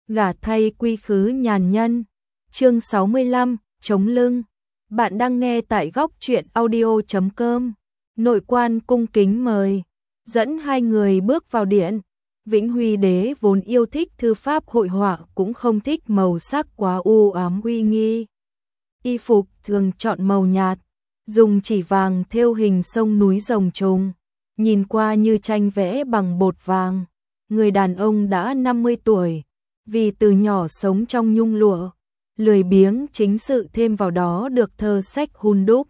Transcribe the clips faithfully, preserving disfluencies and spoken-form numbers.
gả thay quy khứ nhàn nhân. Chương sáu mươi lăm, chống lưng. Bạn đang nghe tại góc truyện audio chấm com. Nội quan cung kính mời, dẫn hai người bước vào điện. Vĩnh Huy đế vốn yêu thích thư pháp hội họa, cũng không thích màu sắc quá u ám uy nghi. Y phục thường chọn màu nhạt, dùng chỉ vàng thêu hình sông núi rồng trùng, nhìn qua như tranh vẽ bằng bột vàng. Người đàn ông đã năm mươi tuổi, vì từ nhỏ sống trong nhung lụa, lười biếng chính sự thêm vào đó được thơ sách hun đúc.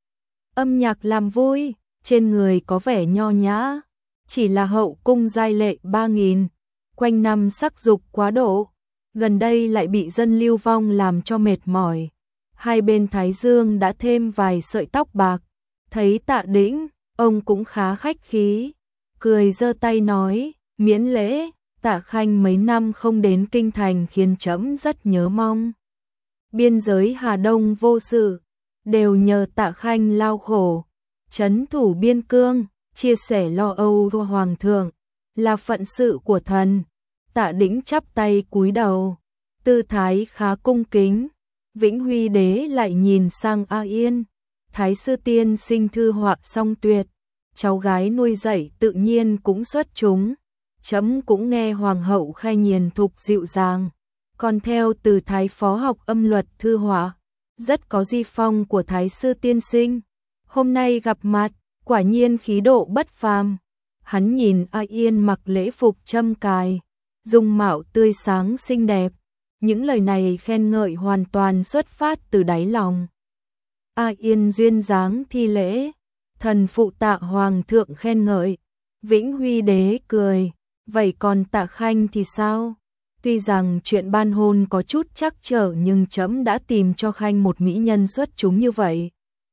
Âm nhạc làm vui, trên người có vẻ nho nhã, chỉ là hậu cung giai lệ ba nghìn, quanh năm sắc dục quá độ, gần đây lại bị dân lưu vong làm cho mệt mỏi. Hai bên thái dương đã thêm vài sợi tóc bạc, thấy Tạ Đĩnh, ông cũng khá khách khí, cười giơ tay nói, miễn lễ, Tạ Khanh mấy năm không đến kinh thành khiến trẫm rất nhớ mong. Biên giới Hà Đông vô sự, đều nhờ Tạ Khanh lao khổ, trấn thủ biên cương, chia sẻ lo âu của hoàng thượng, là phận sự của thần. Tạ Đĩnh chắp tay cúi đầu, tư thái khá cung kính. Vĩnh Huy đế lại nhìn sang A Yên, thái sư tiên sinh thư họa song tuyệt, cháu gái nuôi dạy tự nhiên cũng xuất chúng. Chấm cũng nghe hoàng hậu khai nhiền thục dịu dàng, còn theo từ thái phó học âm luật thư họa, rất có di phong của thái sư tiên sinh. Hôm nay gặp mặt, quả nhiên khí độ bất phàm. Hắn nhìn A Yên mặc lễ phục châm cài, dung mạo tươi sáng xinh đẹp. Những lời này khen ngợi hoàn toàn xuất phát từ đáy lòng. A Yên duyên dáng thi lễ, thần phụ Tạ hoàng thượng khen ngợi. Vĩnh Huy đế cười, vậy còn Tạ Khanh thì sao? Tuy rằng chuyện ban hôn có chút trắc trở, nhưng trẫm đã tìm cho Khanh một mỹ nhân xuất chúng như vậy.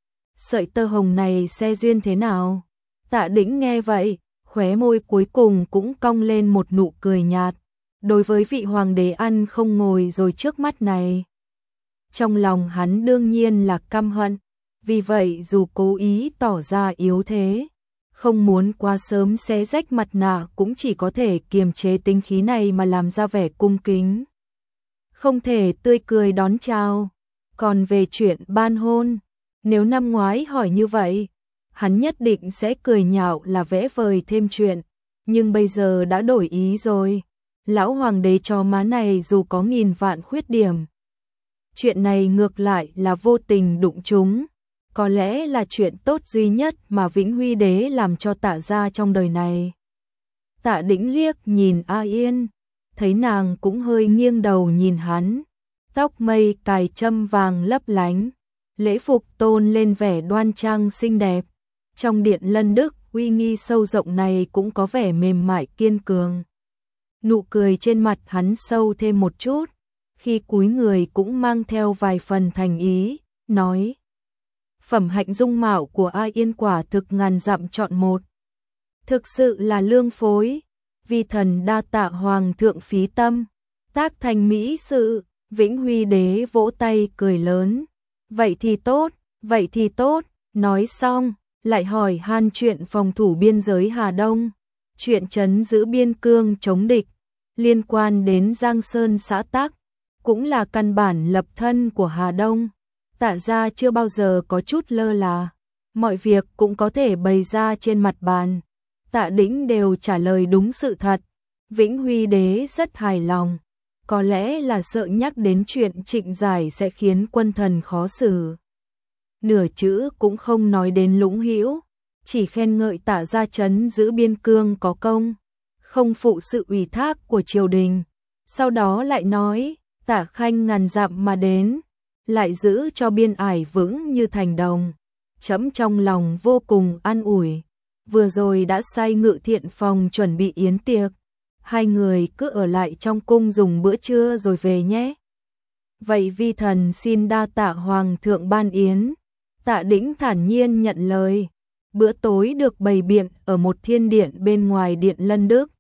Sợi tơ hồng này xe duyên thế nào? Tạ Đĩnh nghe vậy, khóe môi cuối cùng cũng cong lên một nụ cười nhạt. Đối với vị hoàng đế ăn không ngồi rồi trước mắt này, trong lòng hắn đương nhiên là căm hận. Vì vậy dù cố ý tỏ ra yếu thế, không muốn quá sớm xé rách mặt nạ, cũng chỉ có thể kiềm chế tính khí này mà làm ra vẻ cung kính, không thể tươi cười đón chào. Còn về chuyện ban hôn, nếu năm ngoái hỏi như vậy, hắn nhất định sẽ cười nhạo là vẽ vời thêm chuyện, nhưng bây giờ đã đổi ý rồi. Lão hoàng đế chó má này dù có nghìn vạn khuyết điểm, chuyện này ngược lại là vô tình đụng trúng, có lẽ là chuyện tốt duy nhất mà Vĩnh Huy đế làm cho Tạ gia trong đời này. Tạ Đĩnh liếc nhìn A Yên, thấy nàng cũng hơi nghiêng đầu nhìn hắn, tóc mây cài châm vàng lấp lánh, lễ phục tôn lên vẻ đoan trang xinh đẹp. Trong điện lân đức uy nghi sâu rộng này cũng có vẻ mềm mại kiên cường. Nụ cười trên mặt hắn sâu thêm một chút, khi cúi người cũng mang theo vài phần thành ý, nói: phẩm hạnh dung mạo của A Yên quả thực ngàn dặm chọn một, thực sự là lương phối, vi thần đa tạ hoàng thượng phí tâm, tác thành mỹ sự. Vĩnh Huy đế vỗ tay cười lớn, vậy thì tốt, vậy thì tốt. Nói xong, lại hỏi han chuyện phòng thủ biên giới Hà Đông, chuyện trấn giữ biên cương chống địch, liên quan đến Giang Sơn xã tắc, cũng là căn bản lập thân của Hà Đông. Tạ gia chưa bao giờ có chút lơ là, mọi việc cũng có thể bày ra trên mặt bàn. Tạ Đĩnh đều trả lời đúng sự thật. Vĩnh Huy đế rất hài lòng, có lẽ là sợ nhắc đến chuyện Trịnh Giải sẽ khiến quân thần khó xử. Nửa chữ cũng không nói đến Lũng Hữu, chỉ khen ngợi Tạ gia trấn giữ biên cương có công, không phụ sự ủy thác của triều đình. Sau đó lại nói, Tạ Khanh ngàn dặm mà đến, lại giữ cho biên ải vững như thành đồng. Trẫm trong lòng vô cùng an ủi, vừa rồi đã sai ngự thiện phòng chuẩn bị yến tiệc, hai người cứ ở lại trong cung dùng bữa trưa rồi về nhé. Vậy vi thần xin đa tạ hoàng thượng ban yến. Tạ Đĩnh thản nhiên nhận lời. Bữa tối được bày biện ở một thiên điện bên ngoài điện lân đức.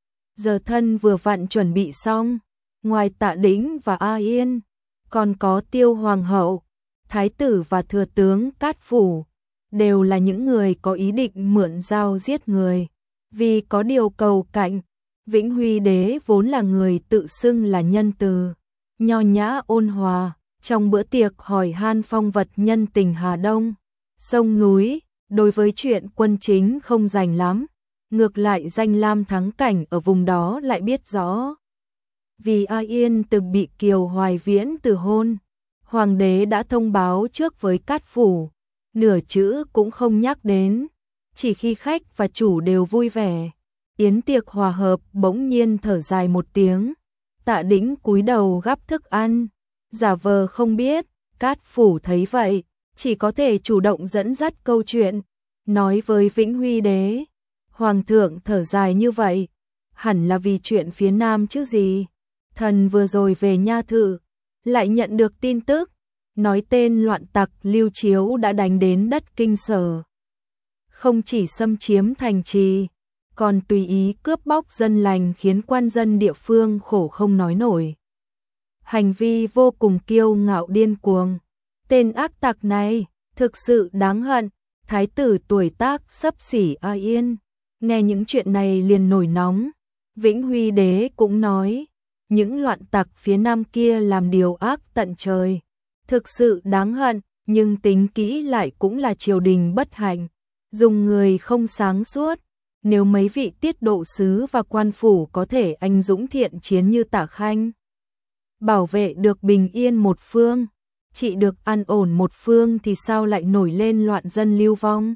Giờ thân vừa vặn chuẩn bị xong, ngoài Tạ Đĩnh và A Yên, còn có Tiêu hoàng hậu, thái tử và thừa tướng Cát Phủ, đều là những người có ý định mượn dao giết người, vì có điều cầu cạnh. Vĩnh Huy đế vốn là người tự xưng là nhân từ, nho nhã ôn hòa, trong bữa tiệc hỏi han phong vật nhân tình Hà Đông, sông núi, đối với chuyện quân chính không rành lắm, ngược lại danh lam thắng cảnh ở vùng đó lại biết rõ. Vì A Yên từng bị Kiều Hoài Viễn từ hôn, hoàng đế đã thông báo trước với Cát Phủ, nửa chữ cũng không nhắc đến, chỉ khi khách và chủ đều vui vẻ. Yến tiệc hòa hợp bỗng nhiên thở dài một tiếng, Tạ Đĩnh cúi đầu gắp thức ăn, giả vờ không biết, Cát Phủ thấy vậy, chỉ có thể chủ động dẫn dắt câu chuyện, nói với Vĩnh Huy đế, hoàng thượng thở dài như vậy, hẳn là vì chuyện phía Nam chứ gì. Thần vừa rồi về Nha Thự, lại nhận được tin tức, nói tên loạn tặc Lưu Chiếu đã đánh đến đất Kinh Sở. Không chỉ xâm chiếm thành trì, còn tùy ý cướp bóc dân lành khiến quan dân địa phương khổ không nói nổi. Hành vi vô cùng kiêu ngạo điên cuồng. Tên ác tặc này, thực sự đáng hận. Thái tử tuổi tác xấp xỉ A Yên, nghe những chuyện này liền nổi nóng. Vĩnh Huy đế cũng nói, những loạn tặc phía Nam kia làm điều ác tận trời. Thực sự đáng hận, nhưng tính kỹ lại cũng là triều đình bất hạnh, dùng người không sáng suốt. Nếu mấy vị tiết độ sứ và quan phủ có thể anh dũng thiện chiến như Tả Khanh, bảo vệ được bình yên một phương, trị được an ổn một phương thì sao lại nổi lên loạn dân lưu vong.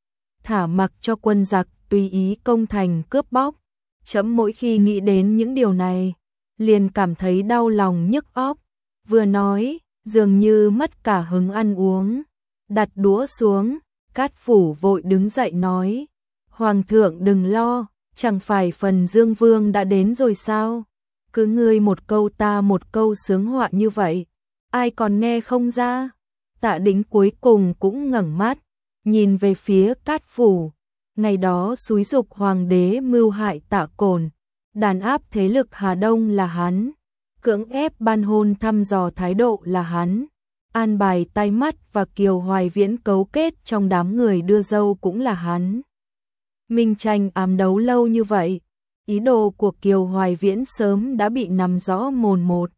Thả mặc cho quân giặc tùy ý công thành cướp bóc. Chấm mỗi khi nghĩ đến những điều này, liền cảm thấy đau lòng nhức óc. Vừa nói, dường như mất cả hứng ăn uống. Đặt đũa xuống, Cát Phủ vội đứng dậy nói, hoàng thượng đừng lo, chẳng phải phần Dương Vương đã đến rồi sao? Cứ ngươi một câu ta một câu sướng họa như vậy, ai còn nghe không ra? Tạ Đĩnh cuối cùng cũng ngẩng mắt, nhìn về phía Cát Phủ. Ngày đó xúi giục hoàng đế mưu hại Tạ Cổn, đàn áp thế lực Hà Đông là hắn, cưỡng ép ban hôn thăm dò thái độ là hắn, an bài tai mắt và Kiều Hoài Viễn cấu kết trong đám người đưa dâu cũng là hắn. Minh tranh ám đấu lâu như vậy, ý đồ của Kiều Hoài Viễn sớm đã bị nắm rõ mồn một.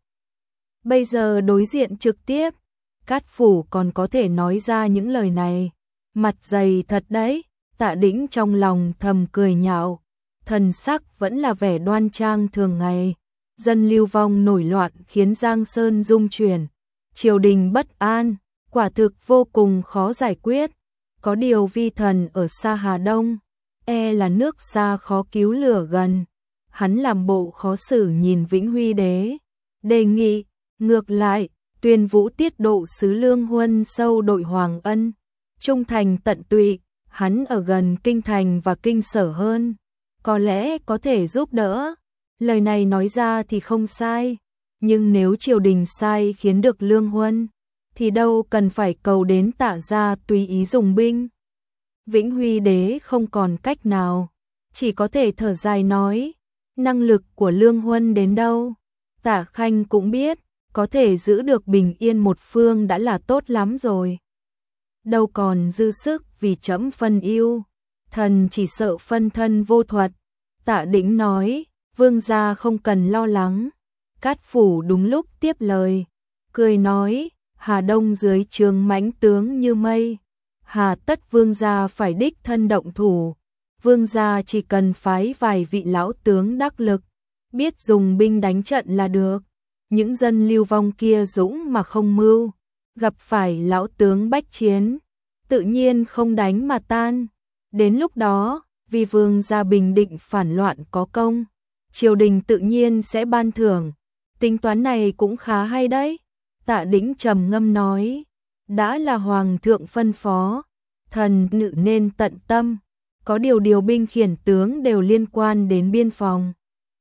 Bây giờ đối diện trực tiếp, Cát Phủ còn có thể nói ra những lời này, mặt dày thật đấy. Tạ Đĩnh trong lòng thầm cười nhạo, thần sắc vẫn là vẻ đoan trang thường ngày. Dân lưu vong nổi loạn khiến Giang Sơn rung chuyển, triều đình bất an, quả thực vô cùng khó giải quyết. Có điều vi thần ở xa Hà Đông, e là nước xa khó cứu lửa gần. Hắn làm bộ khó xử nhìn Vĩnh Huy đế, đề nghị, ngược lại, tuyên vũ tiết độ sứ Lương Huân sâu đội Hoàng Ân, trung thành tận tụy. Hắn ở gần kinh thành và kinh sở hơn, có lẽ có thể giúp đỡ. Lời này nói ra thì không sai, nhưng nếu triều đình sai khiến được Lương Huân, thì đâu cần phải cầu đến Tạ gia tùy ý dùng binh. Vĩnh Huy đế không còn cách nào, chỉ có thể thở dài nói, năng lực của Lương Huân đến đâu, Tạ Khanh cũng biết, có thể giữ được bình yên một phương đã là tốt lắm rồi. Đâu còn dư sức vì chấm phân ưu, thần chỉ sợ phân thân vô thuật. Tạ Đĩnh nói, vương gia không cần lo lắng. Cát Phủ đúng lúc tiếp lời, cười nói, Hà Đông dưới trướng mãnh tướng như mây, hà tất vương gia phải đích thân động thủ. Vương gia chỉ cần phái vài vị lão tướng đắc lực, biết dùng binh đánh trận là được. Những dân lưu vong kia dũng mà không mưu, gặp phải lão tướng bách chiến, tự nhiên không đánh mà tan. Đến lúc đó, vì vương gia bình định phản loạn có công, triều đình tự nhiên sẽ ban thưởng. Tính toán này cũng khá hay đấy. Tạ Đĩnh trầm ngâm nói, đã là hoàng thượng phân phó, thần nữ nên tận tâm. Có điều điều binh khiển tướng đều liên quan đến biên phòng.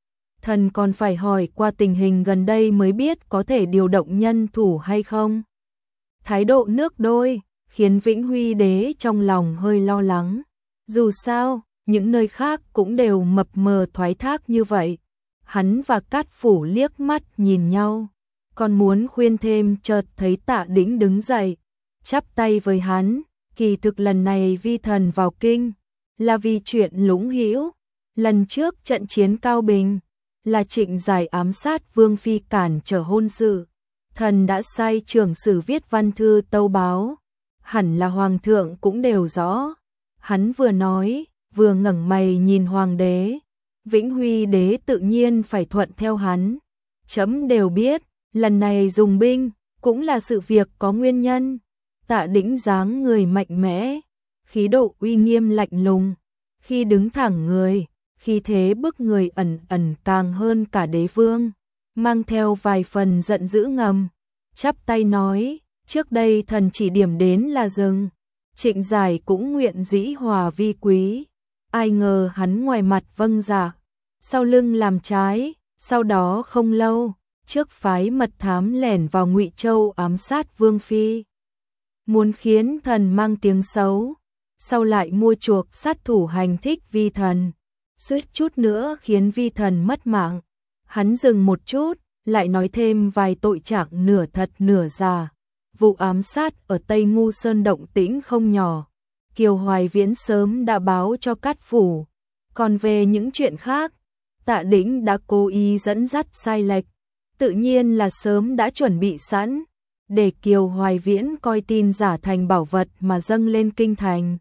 Thần còn phải hỏi qua tình hình gần đây mới biết có thể điều động nhân thủ hay không. Thái độ nước đôi khiến Vĩnh Huy đế trong lòng hơi lo lắng. Dù sao, những nơi khác cũng đều mập mờ thoái thác như vậy. Hắn và Cát Phủ liếc mắt nhìn nhau, còn muốn khuyên thêm chợt thấy Tạ Đĩnh đứng dậy, chắp tay với hắn, kỳ thực lần này vi thần vào kinh là vì chuyện Lũng Hữu, Lần trước trận chiến Cao Bình, là Trịnh Giải ám sát Vương Phi cản trở hôn sự. Thần đã sai trưởng sử viết văn thư tâu báo. Hẳn là Hoàng thượng cũng đều rõ. Hắn vừa nói, vừa ngẩng mày nhìn Hoàng đế. Vĩnh Huy đế tự nhiên phải thuận theo hắn. Chấm đều biết, lần này dùng binh, cũng là sự việc có nguyên nhân. Tạ Đĩnh dáng người mạnh mẽ, khí độ uy nghiêm lạnh lùng. Khi đứng thẳng người, khi thế bức người ẩn ẩn càng hơn cả đế vương. Mang theo vài phần giận dữ ngầm. Chắp tay nói, trước đây thần chỉ điểm đến là dừng. Trịnh Giải cũng nguyện dĩ hòa vi quý. Ai ngờ hắn ngoài mặt vâng dạ, sau lưng làm trái. Sau đó không lâu, trước phái mật thám lẻn vào Ngụy Châu ám sát Vương Phi. Muốn khiến thần mang tiếng xấu, sau lại mua chuộc sát thủ hành thích vi thần. Suýt chút nữa khiến vi thần mất mạng. Hắn dừng một chút, lại nói thêm vài tội trạng nửa thật nửa giả. Vụ ám sát ở Tây Ngu Sơn động tĩnh không nhỏ. Kiều Hoài Viễn sớm đã báo cho Cát Phủ. Còn về những chuyện khác, Tạ Đĩnh đã cố ý dẫn dắt sai lệch. Tự nhiên là sớm đã chuẩn bị sẵn, để Kiều Hoài Viễn coi tin giả thành bảo vật mà dâng lên kinh thành.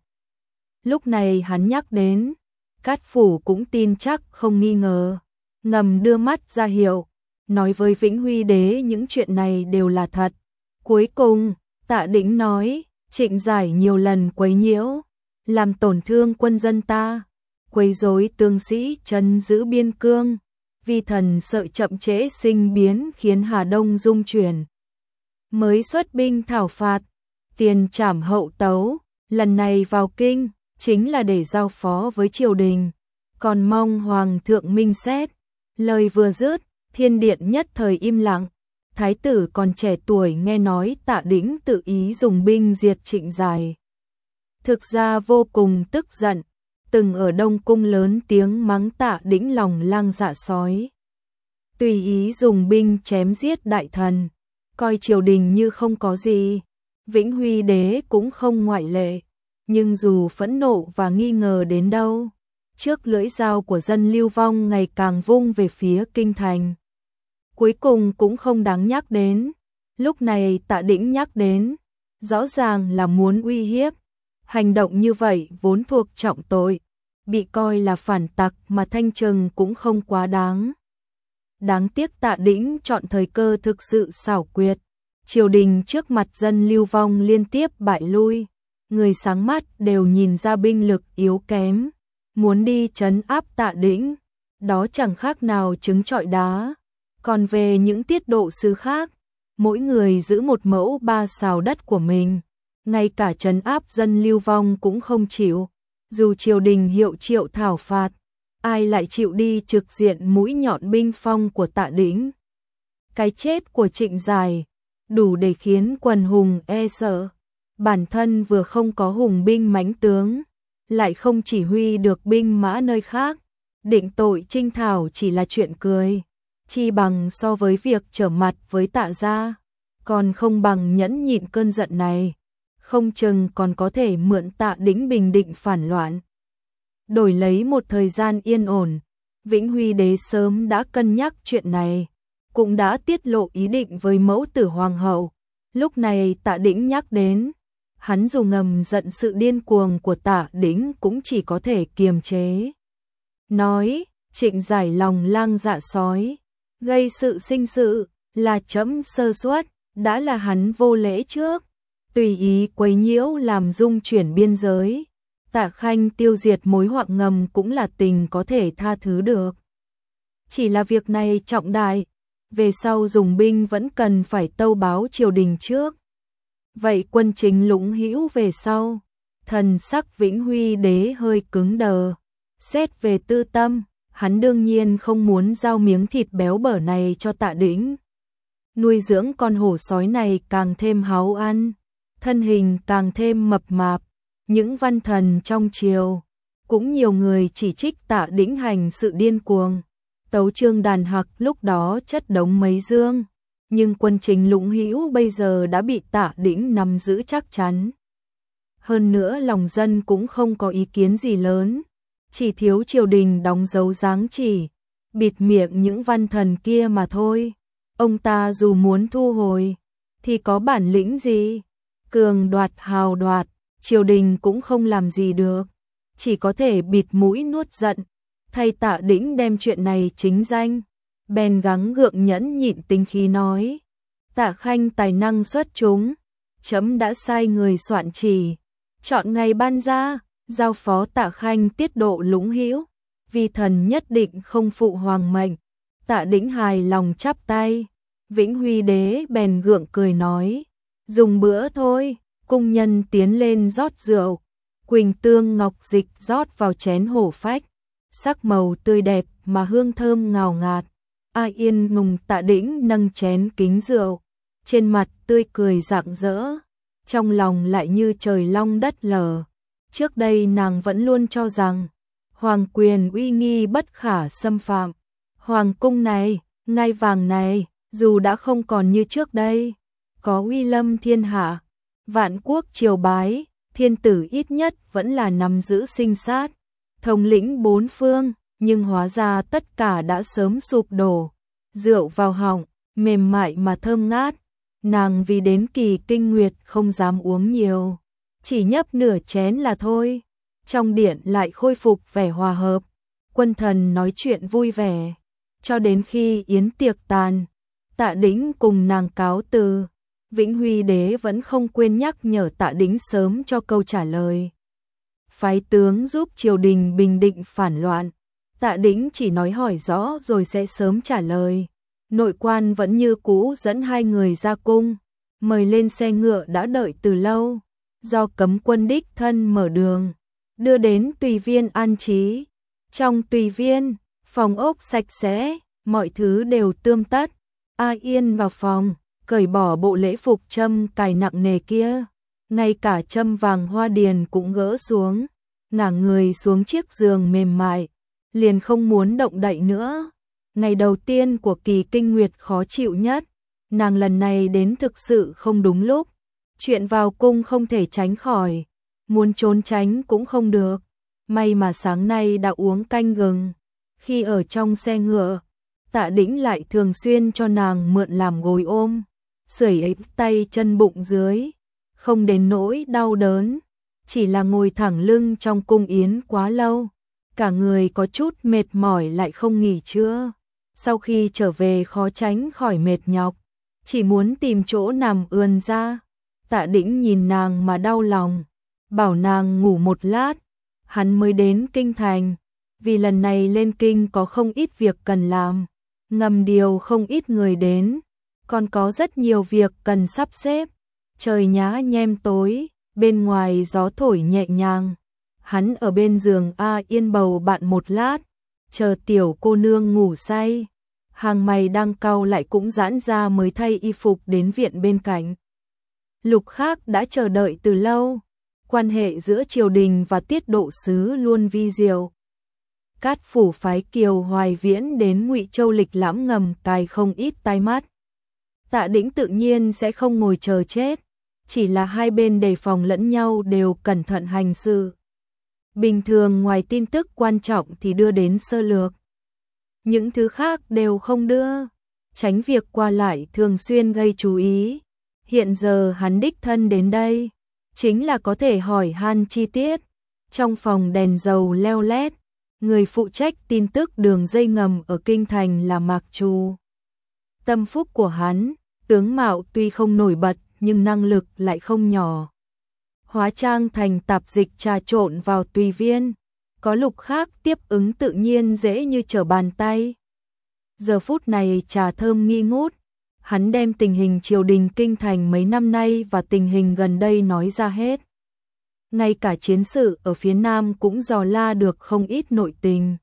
Lúc này hắn nhắc đến, Cát Phủ cũng tin chắc không nghi ngờ. Ngầm đưa mắt ra hiệu, nói với Vĩnh Huy đế những chuyện này đều là thật. Cuối cùng, Tạ Đĩnh nói, Trịnh Giải nhiều lần quấy nhiễu, làm tổn thương quân dân ta, quấy rối tướng sĩ trấn giữ biên cương. Vi thần sợ chậm trễ sinh biến khiến Hà Đông rung chuyển. Mới xuất binh thảo phạt, tiền trảm hậu tấu, lần này vào kinh, chính là để giao phó với triều đình. Còn mong Hoàng thượng minh xét. Lời vừa dứt, thiên điện nhất thời im lặng. Thái tử còn trẻ tuổi nghe nói Tạ Đĩnh tự ý dùng binh diệt Trịnh Giải. Thực ra vô cùng tức giận, từng ở Đông Cung lớn tiếng mắng Tạ Đĩnh lòng lang dạ sói. Tùy ý dùng binh chém giết đại thần, coi triều đình như không có gì. Vĩnh Huy đế cũng không ngoại lệ, nhưng dù phẫn nộ và nghi ngờ đến đâu, trước lưỡi dao của dân Lưu Vong ngày càng vung về phía kinh thành, cuối cùng cũng không đáng nhắc đến. Lúc này Tạ Đĩnh nhắc đến, rõ ràng là muốn uy hiếp. Hành động như vậy vốn thuộc trọng tội, bị coi là phản tặc mà thanh trừng cũng không quá đáng. Đáng tiếc Tạ Đĩnh chọn thời cơ thực sự xảo quyệt. Triều đình trước mặt dân Lưu Vong liên tiếp bại lui. Người sáng mắt đều nhìn ra binh lực yếu kém. Muốn đi trấn áp Tạ Đĩnh, đó chẳng khác nào trứng trọi đá. Còn về những tiết độ sứ khác, mỗi người giữ một mẫu ba sào đất của mình. Ngay cả trấn áp dân Lưu Vong cũng không chịu. Dù triều đình hiệu triệu thảo phạt, ai lại chịu đi trực diện mũi nhọn binh phong của Tạ Đĩnh. Cái chết của Trịnh Giải đủ để khiến quần hùng e sợ. Bản thân vừa không có hùng binh mãnh tướng, lại không chỉ huy được binh mã nơi khác, định tội Trinh Thảo chỉ là chuyện cười. Chi bằng so với việc trở mặt với Tạ gia, còn không bằng nhẫn nhịn cơn giận này. Không chừng còn có thể mượn Tạ Đĩnh bình định phản loạn, đổi lấy một thời gian yên ổn. Vĩnh Huy đế sớm đã cân nhắc chuyện này, cũng đã tiết lộ ý định với mẫu tử hoàng hậu. Lúc này Tạ Đĩnh nhắc đến, hắn dù ngầm giận sự điên cuồng của Tạ Đĩnh cũng chỉ có thể kiềm chế. Nói, Trịnh Giải lòng lang dạ sói, gây sự sinh sự, là chấm sơ suất, đã là hắn vô lễ trước. Tùy ý quấy nhiễu làm dung chuyển biên giới. Tạ Khanh tiêu diệt mối họa ngầm cũng là tình có thể tha thứ được. Chỉ là việc này trọng đại, về sau dùng binh vẫn cần phải tâu báo triều đình trước. Vậy quân chính Lũng Hữu về sau, thần sắc Vĩnh Huy đế hơi cứng đờ. Xét về tư tâm, hắn đương nhiên không muốn giao miếng thịt béo bở này cho Tạ Đĩnh. Nuôi dưỡng con hổ sói này càng thêm háu ăn, thân hình càng thêm mập mạp. Những văn thần trong triều, cũng nhiều người chỉ trích Tạ Đĩnh hành sự điên cuồng. Tấu chương đàn hạc lúc đó chất đống mấy dương, nhưng quân chính Lũng Hữu bây giờ đã bị Tạ Đĩnh nắm giữ chắc chắn. Hơn nữa lòng dân cũng không có ý kiến gì lớn, chỉ thiếu triều đình đóng dấu giáng chỉ, bịt miệng những văn thần kia mà thôi. Ông ta dù muốn thu hồi, thì có bản lĩnh gì? Cường đoạt hào đoạt, triều đình cũng không làm gì được, chỉ có thể bịt mũi nuốt giận, thay Tạ Đĩnh đem chuyện này chính danh. Bèn gắng gượng nhẫn nhịn tính khí nói, Tạ Khanh tài năng xuất chúng, chấm đã sai người soạn chỉ, chọn ngày ban ra, giao phó Tạ Khanh tiết độ lũng hữu, vi thần nhất định không phụ hoàng mệnh. Tạ Đĩnh hài lòng chắp tay. Vĩnh Huy đế bèn gượng cười nói, dùng bữa thôi. Cung nhân tiến lên rót rượu, Quỳnh tương ngọc dịch rót vào chén hổ phách, sắc màu tươi đẹp mà hương thơm ngào ngạt. A Yên nùng Tạ Đĩnh nâng chén kính rượu, trên mặt tươi cười rạng rỡ, trong lòng lại như trời long đất lở. Trước đây nàng vẫn luôn cho rằng hoàng quyền uy nghi bất khả xâm phạm, hoàng cung này, ngai vàng này, dù đã không còn như trước đây, có uy lâm thiên hạ, vạn quốc triều bái, thiên tử ít nhất vẫn là nắm giữ sinh sát, thống lĩnh bốn phương, nhưng hóa ra tất cả đã sớm sụp đổ. Rượu vào họng, mềm mại mà thơm ngát, nàng vì đến kỳ kinh nguyệt không dám uống nhiều, chỉ nhấp nửa chén là thôi. Trong điện lại khôi phục vẻ hòa hợp, quân thần nói chuyện vui vẻ, cho đến khi yến tiệc tàn, Tạ Đĩnh cùng nàng cáo từ. Vĩnh Huy đế vẫn không quên nhắc nhở Tạ Đĩnh sớm cho câu trả lời, phái tướng giúp triều đình bình định phản loạn. Tạ Đĩnh chỉ nói hỏi rõ rồi sẽ sớm trả lời. Nội quan vẫn như cũ dẫn hai người ra cung, mời lên xe ngựa đã đợi từ lâu, do cấm quân đích thân mở đường, đưa đến tùy viên an trí. Trong tùy viên, phòng ốc sạch sẽ, mọi thứ đều tươm tất. A Yên vào phòng, cởi bỏ bộ lễ phục châm cài nặng nề kia, ngay cả châm vàng hoa điền cũng gỡ xuống, ngả người xuống chiếc giường mềm mại, liền không muốn động đậy nữa. Ngày đầu tiên của kỳ kinh nguyệt khó chịu nhất, nàng lần này đến thực sự không đúng lúc, chuyện vào cung không thể tránh khỏi, muốn trốn tránh cũng không được. May mà sáng nay đã uống canh gừng, khi ở trong xe ngựa, Tạ Đĩnh lại thường xuyên cho nàng mượn làm gối ôm, sưởi ấm tay chân bụng dưới, không đến nỗi đau đớn, chỉ là ngồi thẳng lưng trong cung yến quá lâu, cả người có chút mệt mỏi lại không nghỉ trưa. Sau khi trở về khó tránh khỏi mệt nhọc, chỉ muốn tìm chỗ nằm ườn ra. Tạ Đĩnh nhìn nàng mà đau lòng, bảo nàng ngủ một lát. Hắn mới đến kinh thành, vì lần này lên kinh có không ít việc cần làm, ngầm điều không ít người đến, còn có rất nhiều việc cần sắp xếp. Trời nhá nhem tối, bên ngoài gió thổi nhẹ nhàng. Hắn ở bên giường A Yên bầu bạn một lát, chờ tiểu cô nương ngủ say. Hàng mày đang cau lại cũng giãn ra mới thay y phục đến viện bên cạnh. Lục Khác đã chờ đợi từ lâu, quan hệ giữa triều đình và tiết độ sứ luôn vi diệu. Cát phủ phái Kiều Hoài Viễn đến Ngụy Châu lịch lãm ngầm cài không ít tai mắt. Tạ Đĩnh tự nhiên sẽ không ngồi chờ chết, chỉ là hai bên đề phòng lẫn nhau đều cẩn thận hành sự. Bình thường ngoài tin tức quan trọng thì đưa đến sơ lược, những thứ khác đều không đưa, tránh việc qua lại thường xuyên gây chú ý. Hiện giờ hắn đích thân đến đây, chính là có thể hỏi han chi tiết. Trong phòng đèn dầu leo lét, người phụ trách tin tức đường dây ngầm ở kinh thành là Mạc Trù. Tâm phúc của hắn, tướng mạo tuy không nổi bật nhưng năng lực lại không nhỏ. Hóa trang thành tạp dịch trà trộn vào tùy viên, có Lục Khác tiếp ứng tự nhiên dễ như trở bàn tay. Giờ phút này trà thơm nghi ngút, hắn đem tình hình triều đình kinh thành mấy năm nay và tình hình gần đây nói ra hết. Ngay cả chiến sự ở phía Nam cũng dò la được không ít nội tình.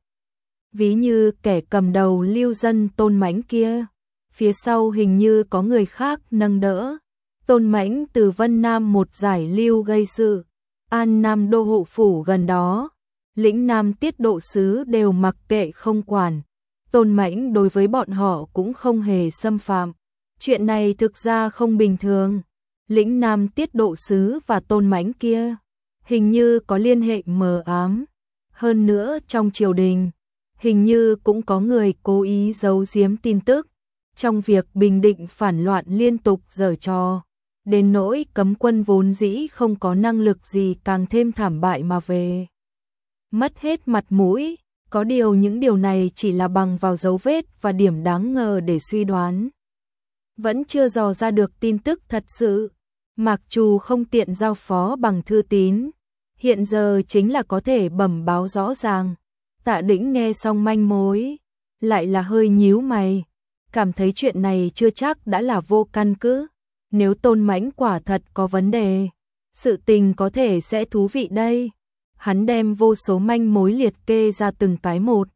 Ví như kẻ cầm đầu lưu dân Tôn Mãnh kia, phía sau hình như có người khác nâng đỡ. Tôn Mãnh từ Vân Nam một giải lưu gây sự, An Nam đô hộ phủ gần đó, lĩnh Nam tiết độ sứ đều mặc kệ không quản. Tôn Mãnh đối với bọn họ cũng không hề xâm phạm. Chuyện này thực ra không bình thường. Lĩnh Nam tiết độ sứ và Tôn Mãnh kia hình như có liên hệ mờ ám. Hơn nữa trong triều đình, hình như cũng có người cố ý giấu giếm tin tức, trong việc bình định phản loạn liên tục giở trò, đến nỗi cấm quân vốn dĩ không có năng lực gì càng thêm thảm bại mà về. Mất hết mặt mũi, có điều những điều này chỉ là bằng vào dấu vết và điểm đáng ngờ để suy đoán. Vẫn chưa dò ra được tin tức thật sự, Mạc Trù không tiện giao phó bằng thư tín, hiện giờ chính là có thể bẩm báo rõ ràng. Tạ Đĩnh nghe xong manh mối, lại là hơi nhíu mày, cảm thấy chuyện này chưa chắc đã là vô căn cứ. Nếu Tôn Mãnh quả thật có vấn đề, sự tình có thể sẽ thú vị đây. Hắn đem vô số manh mối liệt kê ra từng cái một.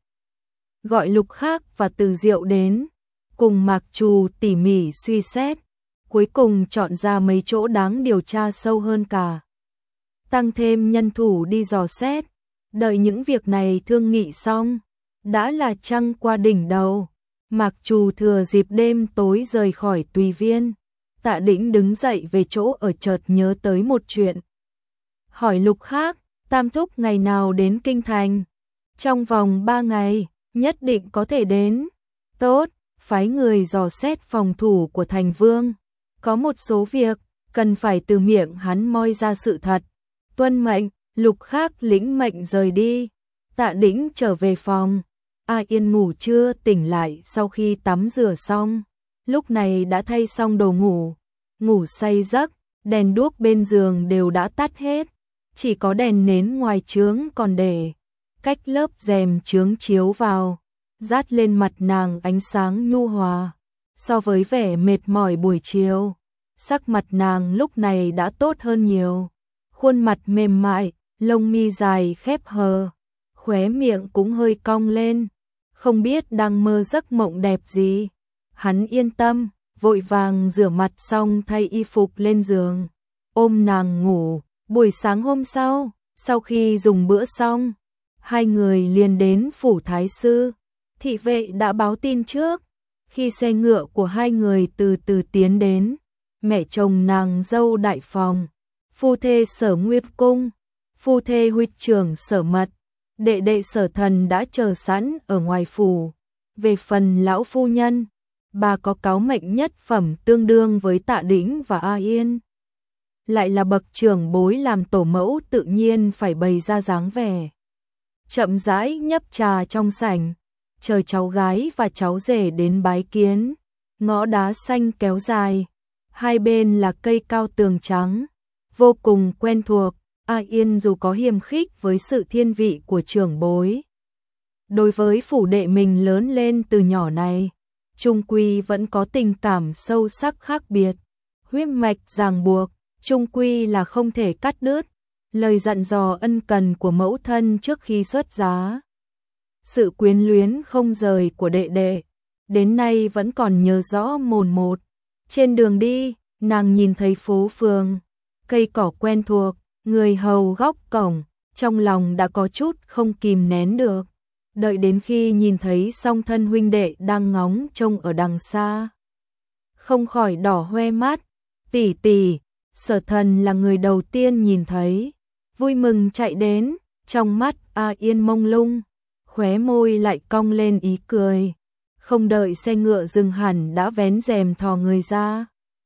Gọi Lục Khác và Từ Diệu đến, cùng Mạc Trù tỉ mỉ suy xét, cuối cùng chọn ra mấy chỗ đáng điều tra sâu hơn cả. Tăng thêm nhân thủ đi dò xét, đợi những việc này thương nghị xong, đã là trăng qua đỉnh đầu. Mạc Trù thừa dịp đêm tối rời khỏi Tùy Viên. Tạ Đĩnh đứng dậy về chỗ ở chợt nhớ tới một chuyện. Hỏi Lục Khác, Tam thúc ngày nào đến Kinh Thành? Trong vòng ba ngày, nhất định có thể đến. Tốt, phái người dò xét phòng thủ của Thành Vương. Có một số việc, cần phải từ miệng hắn moi ra sự thật. Tuân mệnh, Lục Khác lĩnh mệnh rời đi. Tạ Đĩnh trở về phòng. A Yên ngủ chưa tỉnh lại sau khi tắm rửa xong. Lúc này đã thay xong đồ ngủ. Ngủ say giấc, đèn đuốc bên giường đều đã tắt hết. Chỉ có đèn nến ngoài trướng còn để. Cách lớp rèm trướng chiếu vào, dát lên mặt nàng ánh sáng nhu hòa. So với vẻ mệt mỏi buổi chiều, sắc mặt nàng lúc này đã tốt hơn nhiều. Khuôn mặt mềm mại, lông mi dài khép hờ, khóe miệng cũng hơi cong lên. Không biết đang mơ giấc mộng đẹp gì. Hắn yên tâm, vội vàng rửa mặt xong thay y phục lên giường, ôm nàng ngủ. Buổi sáng hôm sau, sau khi dùng bữa xong, hai người liền đến phủ thái sư. Thị vệ đã báo tin trước. Khi xe ngựa của hai người từ từ tiến đến, mẹ chồng nàng dâu đại phòng, phu thê Sở Nguyệt Cung, phu thê huyết trưởng Sở Mật, đệ đệ Sở Thần đã chờ sẵn ở ngoài phủ. Về phần lão phu nhân, bà có cáo mệnh nhất phẩm tương đương với Tạ Đĩnh và A Yên. Lại là bậc trưởng bối làm tổ mẫu, tự nhiên phải bày ra dáng vẻ. Chậm rãi nhấp trà trong sảnh, chờ cháu gái và cháu rể đến bái kiến. Ngõ đá xanh kéo dài, hai bên là cây cao tường trắng, vô cùng quen thuộc. A Yên dù có hiềm khích với sự thiên vị của trưởng bối, đối với phủ đệ mình lớn lên từ nhỏ này, chung quy vẫn có tình cảm sâu sắc khác biệt. Huyết mạch ràng buộc, chung quy là không thể cắt đứt. Lời dặn dò ân cần của mẫu thân trước khi xuất giá, sự quyến luyến không rời của đệ đệ, đến nay vẫn còn nhớ rõ mồn một. Trên đường đi, nàng nhìn thấy phố phường, cây cỏ quen thuộc, người hầu góc cổng, trong lòng đã có chút không kìm nén được. Đợi đến khi nhìn thấy song thân huynh đệ đang ngóng trông ở đằng xa, không khỏi đỏ hoe mắt. Tỷ tỷ, Sở Thần là người đầu tiên nhìn thấy, vui mừng chạy đến, trong mắt A Yên mông lung, khóe môi lại cong lên ý cười. Không đợi xe ngựa dừng hẳn đã vén rèm thò người ra,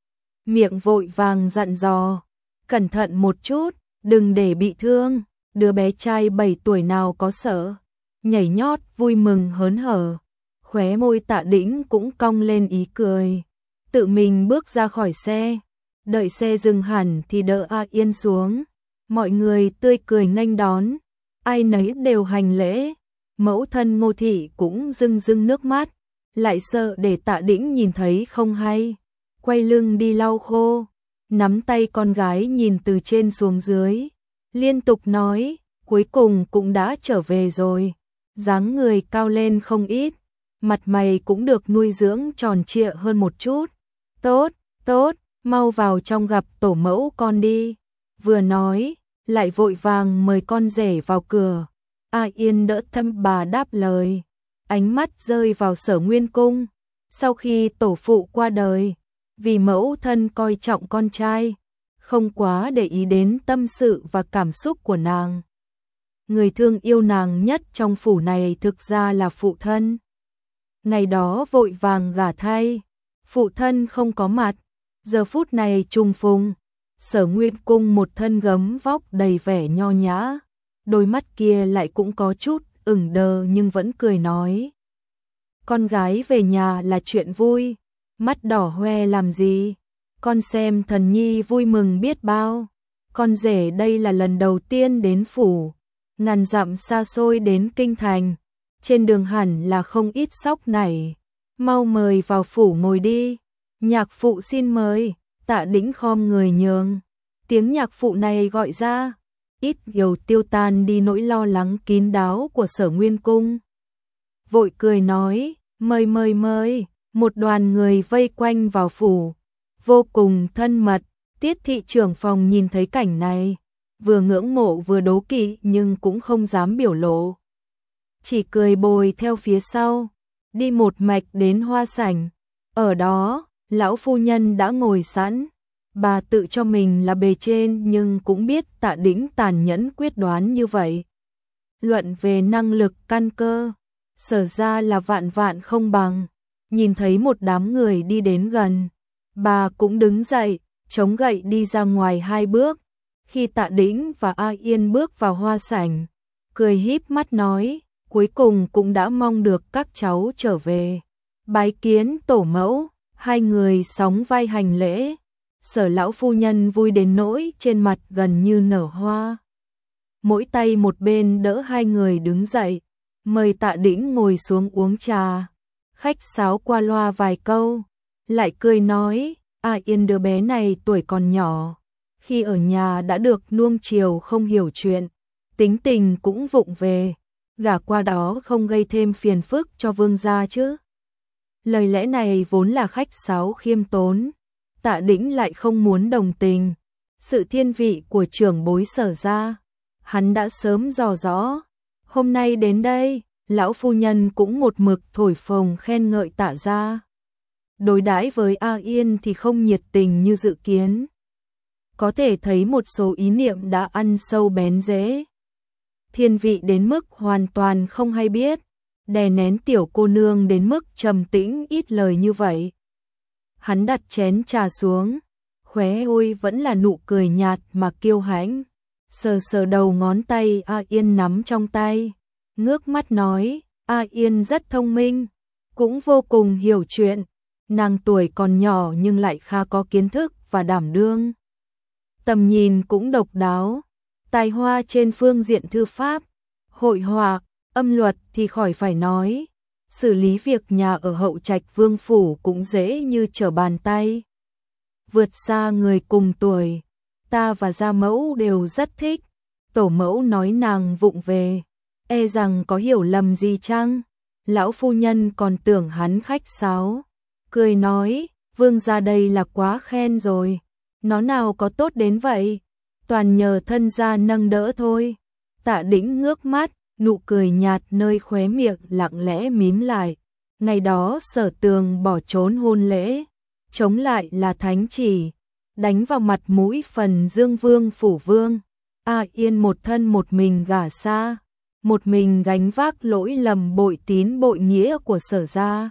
miệng vội vàng dặn dò, cẩn thận một chút, đừng để bị thương. Đứa bé trai bảy tuổi nào có sợ, nhảy nhót vui mừng hớn hở, khóe môi Tạ Đĩnh cũng cong lên ý cười, tự mình bước ra khỏi xe. Đợi xe dừng hẳn thì đỡ A Yên xuống, mọi người tươi cười nghênh đón, ai nấy đều hành lễ. Mẫu thân Ngô Thị cũng rưng rưng nước mắt, lại sợ để Tạ Đĩnh nhìn thấy không hay, quay lưng đi lau khô, nắm tay con gái nhìn từ trên xuống dưới, liên tục nói, cuối cùng cũng đã trở về rồi. Dáng người cao lên không ít, mặt mày cũng được nuôi dưỡng tròn trịa hơn một chút. Tốt, tốt, mau vào trong gặp tổ mẫu con đi. Vừa nói, lại vội vàng mời con rể vào cửa. A Yên đỡ thâm bà đáp lời, ánh mắt rơi vào Sở Nguyên Cung. Sau khi tổ phụ qua đời, vì mẫu thân coi trọng con trai, không quá để ý đến tâm sự và cảm xúc của nàng. người thương yêu nàng nhất trong phủ này thực ra là phụ thân. Ngày đó vội vàng gả thay, phụ thân không có mặt, giờ phút này trùng phùng, Sở Nguyên Cung một thân gấm vóc đầy vẻ nho nhã, đôi mắt kia lại cũng có chút ửng đờ nhưng vẫn cười nói. Con gái về nhà là chuyện vui, mắt đỏ hoe làm gì, con xem thần nhi vui mừng biết bao, con rể đây là lần đầu tiên đến phủ, ngàn dặm xa xôi đến kinh thành, trên đường hẳn là không ít sóc nảy, mau mời vào phủ ngồi đi, nhạc phụ xin mời. Tạ Đĩnh khom người nhường, tiếng nhạc phụ này gọi ra, ít nhiều tiêu tan đi nỗi lo lắng kín đáo của Sở Nguyên Cung. Vội cười nói, mời mời mời, một đoàn người vây quanh vào phủ, vô cùng thân mật. Tiết thị trưởng phòng nhìn thấy cảnh này, vừa ngưỡng mộ vừa đố kỵ nhưng cũng không dám biểu lộ. Chỉ cười bồi theo phía sau, đi một mạch đến hoa sảnh, ở đó, lão phu nhân đã ngồi sẵn, bà tự cho mình là bề trên nhưng cũng biết Tạ Đĩnh tàn nhẫn quyết đoán như vậy. Luận về năng lực căn cơ, Sở ra là vạn vạn không bằng, nhìn thấy một đám người đi đến gần, bà cũng đứng dậy, chống gậy đi ra ngoài hai bước, khi Tạ Đĩnh và A Yên bước vào hoa sảnh, cười híp mắt nói, cuối cùng cũng đã mong được các cháu trở về, bái kiến tổ mẫu. Hai người sóng vai hành lễ, Sở lão phu nhân vui đến nỗi trên mặt gần như nở hoa. Mỗi tay một bên đỡ hai người đứng dậy, mời Tạ Đĩnh ngồi xuống uống trà. Khách sáo qua loa vài câu, lại cười nói, A Yên đứa bé này tuổi còn nhỏ, khi ở nhà đã được nuông chiều không hiểu chuyện, tính tình cũng vụng về, gả qua đó không gây thêm phiền phức cho vương gia chứ. Lời lẽ này vốn là khách sáo khiêm tốn, Tạ Đĩnh lại không muốn đồng tình. Sự thiên vị của trưởng bối Sở ra, hắn đã sớm dò rõ. Hôm nay đến đây, lão phu nhân cũng một mực thổi phồng khen ngợi Tạ ra. Đối đãi với A Yên thì không nhiệt tình như dự kiến. Có thể thấy một số ý niệm đã ăn sâu bén rễ. Thiên vị đến mức hoàn toàn không hay biết. Đè nén tiểu cô nương đến mức trầm tĩnh ít lời như vậy. Hắn đặt chén trà xuống, khóe môi vẫn là nụ cười nhạt mà kiêu hãnh, sờ sờ đầu ngón tay A Yên nắm trong tay, ngước mắt nói, A Yên rất thông minh, cũng vô cùng hiểu chuyện, nàng tuổi còn nhỏ nhưng lại khá có kiến thức và đảm đương. Tầm nhìn cũng độc đáo, tài hoa trên phương diện thư pháp, hội họa, âm luật thì khỏi phải nói, xử lý việc nhà ở hậu trạch vương phủ cũng dễ như trở bàn tay. Vượt xa người cùng tuổi, ta và gia mẫu đều rất thích, tổ mẫu nói nàng vụng về, e rằng có hiểu lầm gì chăng? Lão phu nhân còn tưởng hắn khách sáo, cười nói, vương gia đây là quá khen rồi, nó nào có tốt đến vậy, toàn nhờ thân gia nâng đỡ thôi. Tạ Đĩnh ngước mắt, nụ cười nhạt nơi khóe miệng lặng lẽ mím lại. Ngày đó Sở Tường bỏ trốn hôn lễ, chống lại là thánh chỉ, đánh vào mặt mũi phần Dương Vương phủ vương. A Yên một thân một mình gả xa, một mình gánh vác lỗi lầm bội tín bội nghĩa của Sở gia.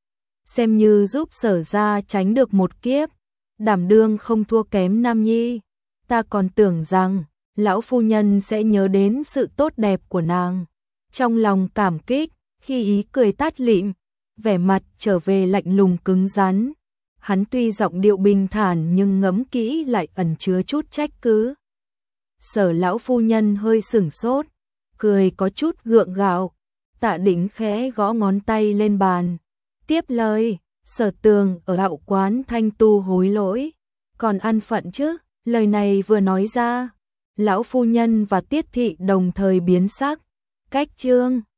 Xem như giúp Sở gia tránh được một kiếp, đảm đương không thua kém Nam Nhi. Ta còn tưởng rằng lão phu nhân sẽ nhớ đến sự tốt đẹp của nàng. Trong lòng cảm kích, khi ý cười tát lịm, vẻ mặt trở về lạnh lùng cứng rắn. Hắn tuy giọng điệu bình thản nhưng ngẫm kỹ lại ẩn chứa chút trách cứ. Sở lão phu nhân hơi sửng sốt, cười có chút gượng gạo. Tạ Đỉnh khẽ gõ ngón tay lên bàn. Tiếp lời, Sở Tường ở hậu quán thanh tu hối lỗi. Còn ăn phận chứ, lời này vừa nói ra, lão phu nhân và Tiết thị đồng thời biến sắc. Cách chương